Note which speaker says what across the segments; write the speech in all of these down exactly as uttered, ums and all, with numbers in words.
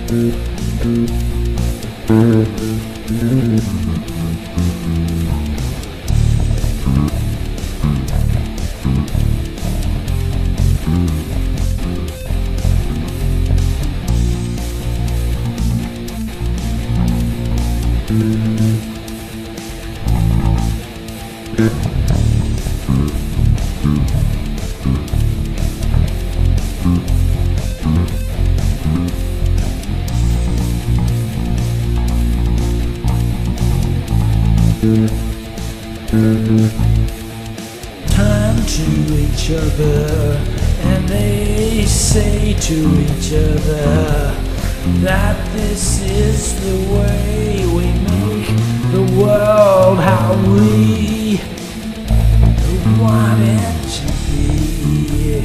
Speaker 1: Time to each other, and they say to each other that this is the way we make the world how we want it to be.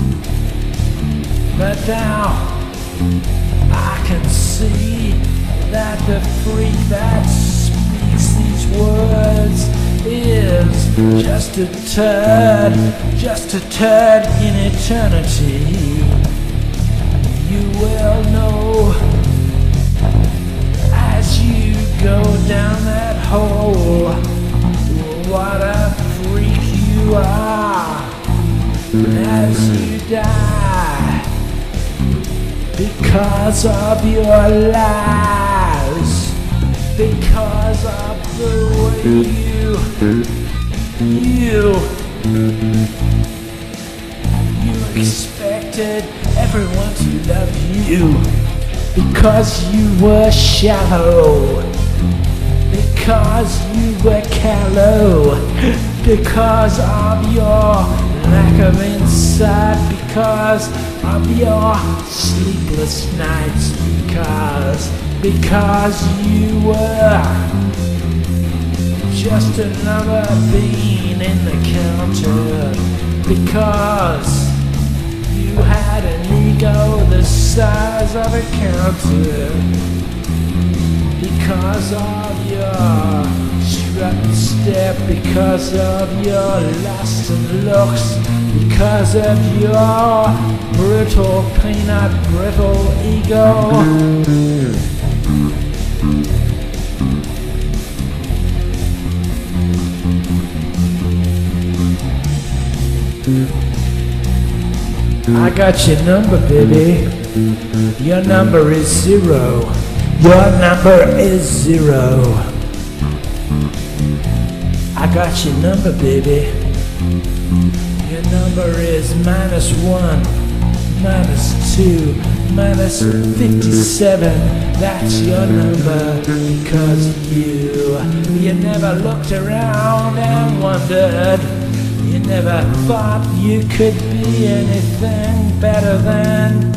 Speaker 1: But now I can see that the freak that speaks these words is just a turd, just a turd in eternity. You will know as you go down that hole what a freak you are as you die because of your lies, because of the way you You, you expected everyone to love you because you were shallow, because you were callow, because of your lack of insight, because of your sleepless nights, because, because you were just another bean in the counter, because you had an ego the size of a counter, because of your strut and step, because of your lust and looks, because of your brittle, peanut brittle ego. I got your number, baby. Your number is zero. Your number is zero. I got your number, baby. Your number is minus one, minus two, minus fifty-seven. That's your number because you, you never looked around and wondered. You never thought you could be anything better than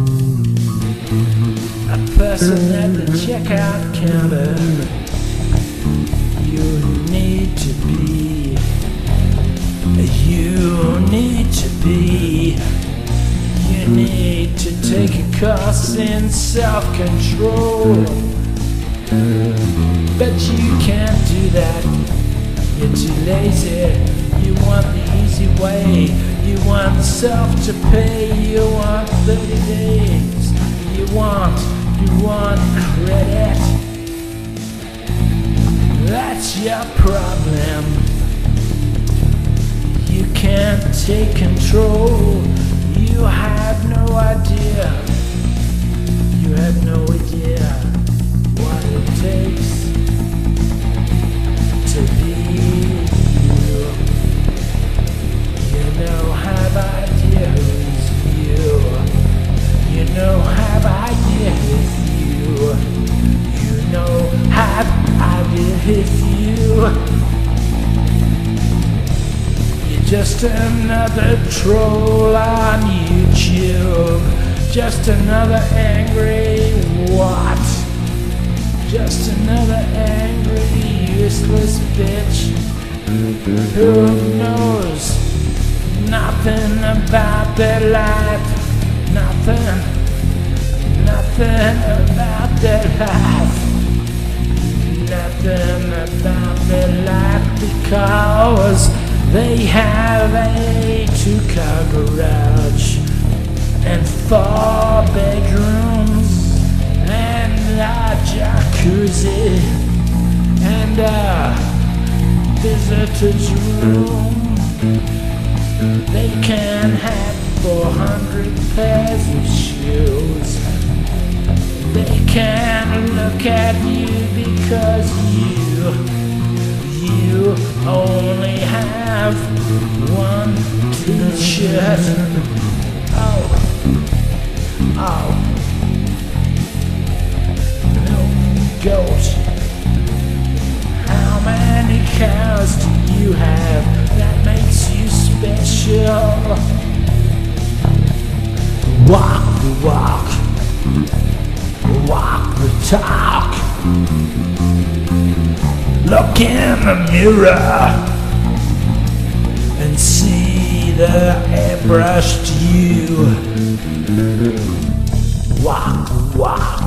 Speaker 1: a person at the checkout counter. You need to be, you need to be, you need to take a course in self-control. But you can't do that, you're too lazy. You want the easy way, you want self to pay, you want thirty days, you want, you want credit. That's your problem. You can't take control, you have no idea, you have no idea what it takes to be. You know, have idea who's you. You know, have idea who's you. You know, have idea who's you. You're just another troll on YouTube. Just another angry what? Just another angry, useless bitch who knows nothing about their life, nothing, nothing about their life, nothing about their life, because they have a two-car garage and four bedrooms and a visitor's room. They can have four hundred pairs of shoes. They can look at you because you, you only have one t-shirt. Oh, oh, milk goat. How many cows do you have that makes you special? Walk the walk, walk the talk. Look in the mirror and see the airbrushed you. Walk the walk,